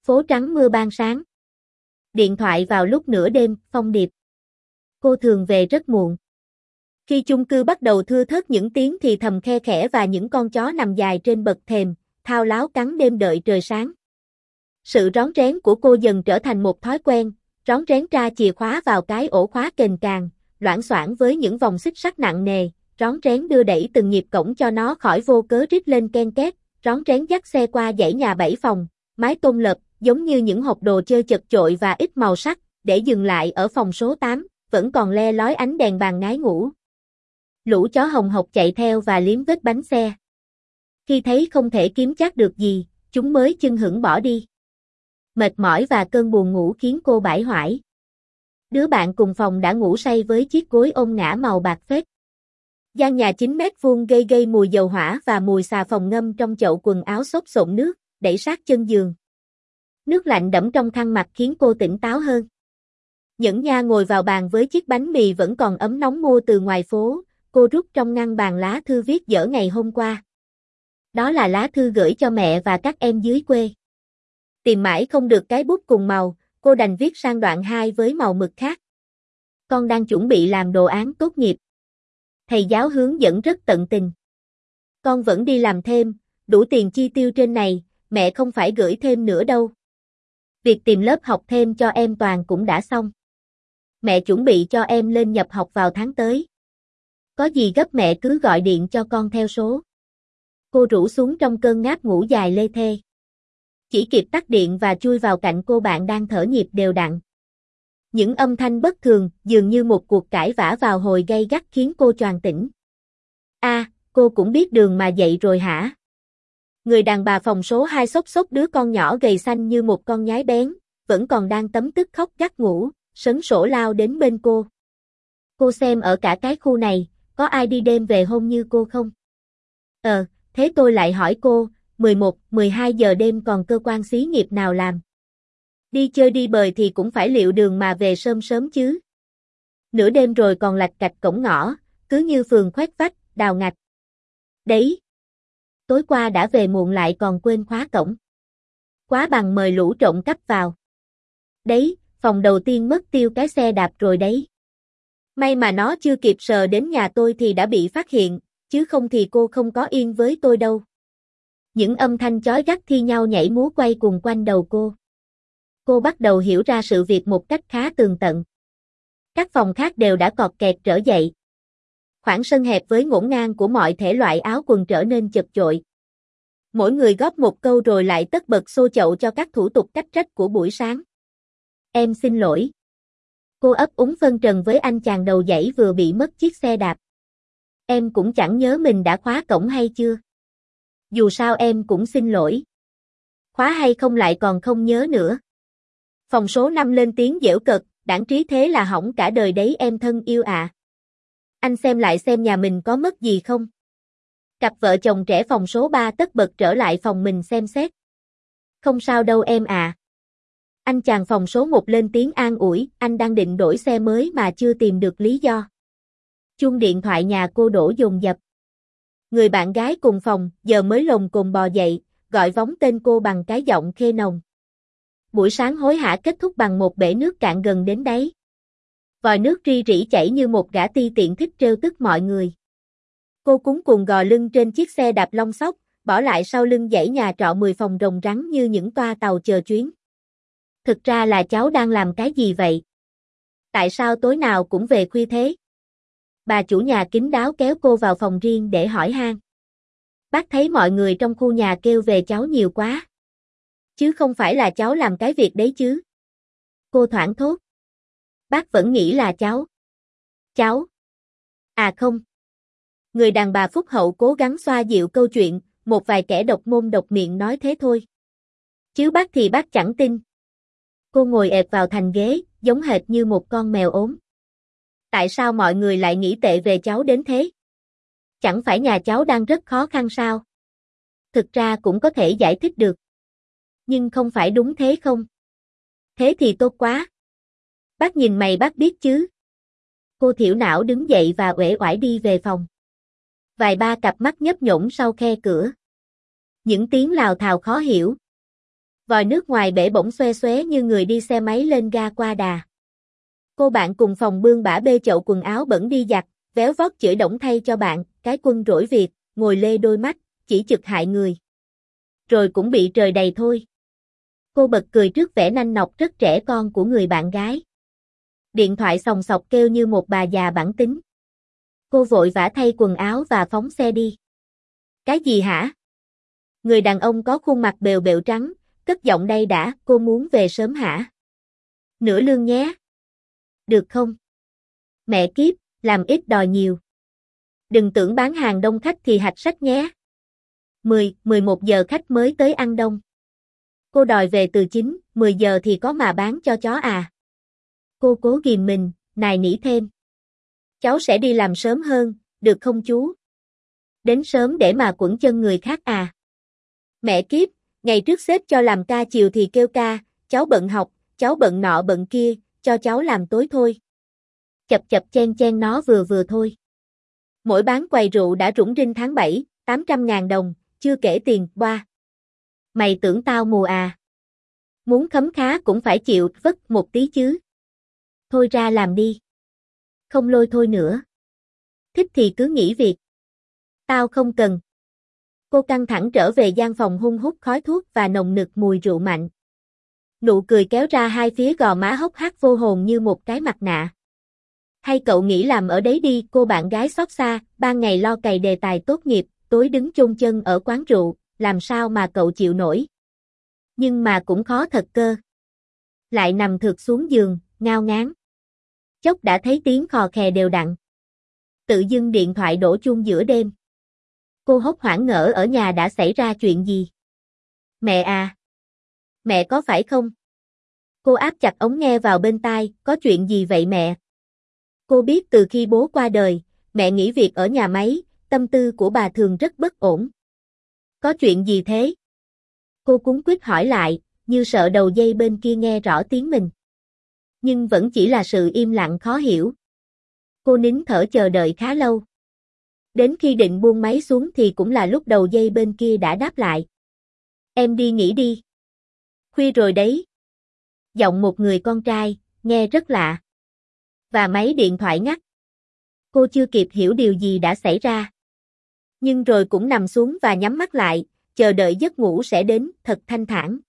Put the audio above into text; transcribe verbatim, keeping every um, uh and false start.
Phố trắng mưa ban sáng. Điện thoại vào lúc nửa đêm, Phong Điệp. Cô thường về rất muộn. Khi chung cư bắt đầu thưa thớt những tiếng thì thầm khe khẽ và những con chó nằm dài trên bậc thềm, thao láo cắn đêm đợi trời sáng. Sự rón rén của cô dần trở thành một thói quen, rón rén tra chìa khóa vào cái ổ khóa kềnh càng, loảng xoảng với những vòng xích sắt nặng nề, rón rén đưa đẩy từng nhịp cổng cho nó khỏi vô cớ rít lên ken két, rón rén dắt xe qua dãy nhà bảy phòng, mái tôn lợp, giống như những hộp đồ chơi chật chội và ít màu sắc, để dừng lại ở phòng số tám, vẫn còn le lói ánh đèn bàn ngái ngủ. Lũ chó hồng hộc chạy theo và liếm vết bánh xe. Khi thấy không thể kiếm chắc được gì, chúng mới chưng hửng bỏ đi. Mệt mỏi và cơn buồn ngủ khiến cô bãi hoải. Đứa bạn cùng phòng đã ngủ say với chiếc gối ôm ngã màu bạc phết. Gian nhà chín mét vuông gây gây mùi dầu hỏa và mùi xà phòng ngâm trong chậu quần áo xốp xộn nước, đẩy sát chân giường. Nước lạnh đẫm trong khăn mặt khiến cô tỉnh táo hơn. Nhẫn Nha ngồi vào bàn với chiếc bánh mì vẫn còn ấm nóng mua từ ngoài phố, cô rút trong ngăn bàn lá thư viết dở ngày hôm qua. Đó là lá thư gửi cho mẹ và các em dưới quê. Tìm mãi không được cái bút cùng màu, cô đành viết sang đoạn hai với màu mực khác. Con đang chuẩn bị làm đồ án tốt nghiệp. Thầy giáo hướng dẫn rất tận tình. Con vẫn đi làm thêm, đủ tiền chi tiêu trên này, mẹ không phải gửi thêm nữa đâu. Việc tìm lớp học thêm cho em Toàn cũng đã xong. Mẹ chuẩn bị cho em lên nhập học vào tháng tới. Có gì gấp mẹ cứ gọi điện cho con theo số. Cô rũ xuống trong cơn ngáp ngủ dài lê thê. Chỉ kịp tắt điện và chui vào cạnh cô bạn đang thở nhịp đều đặn. Những âm thanh bất thường, dường như một cuộc cãi vã vào hồi gay gắt khiến cô choàng tỉnh. A, à, cô cũng biết đường mà dậy rồi hả? Người đàn bà phòng số hai xốc xốc đứa con nhỏ gầy xanh như một con nhái bén, vẫn còn đang tấm tức khóc gắt ngủ, sấn sổ lao đến bên cô. Cô xem ở cả cái khu này, có ai đi đêm về hôm như cô không? Ờ, thế tôi lại hỏi cô, mười một, mười hai giờ đêm còn cơ quan xí nghiệp nào làm? Đi chơi đi bời thì cũng phải liệu đường mà về sớm sớm chứ. Nửa đêm rồi còn lạch cạch cổng ngõ, cứ như phường khoét vách, đào ngạch. Đấy. Tối qua đã về muộn lại còn quên khóa cổng. Quá bằng mời lũ trộm cắp vào. Đấy, phòng đầu tiên mất tiêu cái xe đạp rồi đấy. May mà nó chưa kịp sờ đến nhà tôi thì đã bị phát hiện, chứ không thì cô không có yên với tôi đâu. Những âm thanh chói gắt thi nhau nhảy múa quay cuồng quanh đầu cô. Cô bắt đầu hiểu ra sự việc một cách khá tường tận. Các phòng khác đều đã cọt kẹt trở dậy. Khoảng sân hẹp với ngổn ngang của mọi thể loại áo quần trở nên chật chội. Mỗi người góp một câu rồi lại tất bật xô chậu cho các thủ tục cách trách của buổi sáng. Em xin lỗi. Cô ấp úng phân trần với anh chàng đầu dãy vừa bị mất chiếc xe đạp. Em cũng chẳng nhớ mình đã khóa cổng hay chưa. Dù sao em cũng xin lỗi. Khóa hay không lại còn không nhớ nữa. Phòng số năm lên tiếng giễu cợt, đãng trí thế là hỏng cả đời đấy em thân yêu ạ. À. Anh xem lại xem nhà mình có mất gì không. Cặp vợ chồng trẻ phòng số ba tất bật trở lại phòng mình xem xét. Không sao đâu em à. Anh chàng phòng số một lên tiếng an ủi, anh đang định đổi xe mới mà chưa tìm được lý do. Chuông điện thoại nhà cô đổ dồn dập. Người bạn gái cùng phòng giờ mới lồm cồm bò dậy, gọi vóng tên cô bằng cái giọng khê nồng. Buổi sáng hối hả kết thúc bằng một bể nước cạn gần đến đáy. Vòi nước ri rỉ chảy như một gã ti tiện thích trêu tức mọi người. Cô cuống cuồng gò lưng trên chiếc xe đạp long sóc, bỏ lại sau lưng dãy nhà trọ mười phòng rồng rắn như những toa tàu chờ chuyến. Thực ra là cháu đang làm cái gì vậy? Tại sao tối nào cũng về khuya thế? Bà chủ nhà kín đáo kéo cô vào phòng riêng để hỏi han. Bác thấy mọi người trong khu nhà kêu về cháu nhiều quá. Chứ không phải là cháu làm cái việc đấy chứ. Cô thoảng thốt. Bác vẫn nghĩ là cháu. Cháu. À không. Người đàn bà phúc hậu cố gắng xoa dịu câu chuyện, một vài kẻ độc môn độc miệng nói thế thôi. Chứ bác thì bác chẳng tin. Cô ngồi ẹp vào thành ghế, giống hệt như một con mèo ốm. Tại sao mọi người lại nghĩ tệ về cháu đến thế? Chẳng phải nhà cháu đang rất khó khăn sao? Thực ra cũng có thể giải thích được. Nhưng không phải đúng thế không? Thế thì tốt quá. Bác nhìn mày bác biết chứ. Cô thiểu não đứng dậy và uể oải đi về phòng. Vài ba cặp mắt nhấp nhổm sau khe cửa. Những tiếng lào thào khó hiểu. Vòi nước ngoài bể bỗng xoe xoé như người đi xe máy lên ga qua đà. Cô bạn cùng phòng bươn bả bê chậu quần áo bẩn đi giặt, véo vót chửi đổng thay cho bạn, cái quân rỗi việc, ngồi lê đôi mắt, chỉ chực hại người. Rồi cũng bị trời đầy thôi. Cô bật cười trước vẻ nanh nọc rất trẻ con của người bạn gái. Điện thoại xòng xọc kêu như một bà già bản tính. Cô vội vã thay quần áo và phóng xe đi. Cái gì hả? Người đàn ông có khuôn mặt bèo bẹo trắng, cất giọng đây đã, cô muốn về sớm hả? Nửa lương nhé. Được không? Mẹ kiếp, làm ít đòi nhiều. Đừng tưởng bán hàng đông khách thì hạch sách nhé. mười, mười một giờ khách mới tới ăn đông. Cô đòi về từ chín, mười giờ thì có mà bán cho chó à? Cô cố ghìm mình, nài nỉ thêm. Cháu sẽ đi làm sớm hơn, được không chú? Đến sớm để mà quẩn chân người khác à? Mẹ kiếp, ngày trước sếp cho làm ca chiều thì kêu ca, cháu bận học, cháu bận nọ bận kia, cho cháu làm tối thôi. Chập chập chen chen nó vừa vừa thôi. Mỗi bán quầy rượu đã rủng rinh tháng bảy, tám trăm ngàn đồng, chưa kể tiền, boa. Mày tưởng tao mù à? Muốn khấm khá cũng phải chịu vất một tí chứ. Thôi ra làm đi. Không lôi thôi nữa. Thích thì cứ nghỉ việc. Tao không cần. Cô căng thẳng trở về gian phòng hun hút khói thuốc và nồng nực mùi rượu mạnh. Nụ cười kéo ra hai phía gò má hốc hác vô hồn như một cái mặt nạ. Hay cậu nghĩ làm ở đấy đi, cô bạn gái xót xa, ban ngày lo cày đề tài tốt nghiệp, tối đứng chôn chân ở quán rượu, làm sao mà cậu chịu nổi. Nhưng mà cũng khó thật cơ. Lại nằm thượt xuống giường, ngao ngán. Chốc đã thấy tiếng khò khè đều đặn. Tự dưng điện thoại đổ chuông giữa đêm. Cô hốt hoảng ngỡ ở nhà đã xảy ra chuyện gì. Mẹ à! Mẹ có phải không? Cô áp chặt ống nghe vào bên tai, có chuyện gì vậy mẹ? Cô biết từ khi bố qua đời, mẹ nghỉ việc ở nhà máy, tâm tư của bà thường rất bất ổn. Có chuyện gì thế? Cô cuống quýt hỏi lại, như sợ đầu dây bên kia nghe rõ tiếng mình. Nhưng vẫn chỉ là sự im lặng khó hiểu. Cô nín thở chờ đợi khá lâu. Đến khi định buông máy xuống thì cũng là lúc đầu dây bên kia đã đáp lại. Em đi nghỉ đi. Khuya rồi đấy. Giọng một người con trai, nghe rất lạ. Và máy điện thoại ngắt. Cô chưa kịp hiểu điều gì đã xảy ra. Nhưng rồi cũng nằm xuống và nhắm mắt lại, chờ đợi giấc ngủ sẽ đến, thật thanh thản.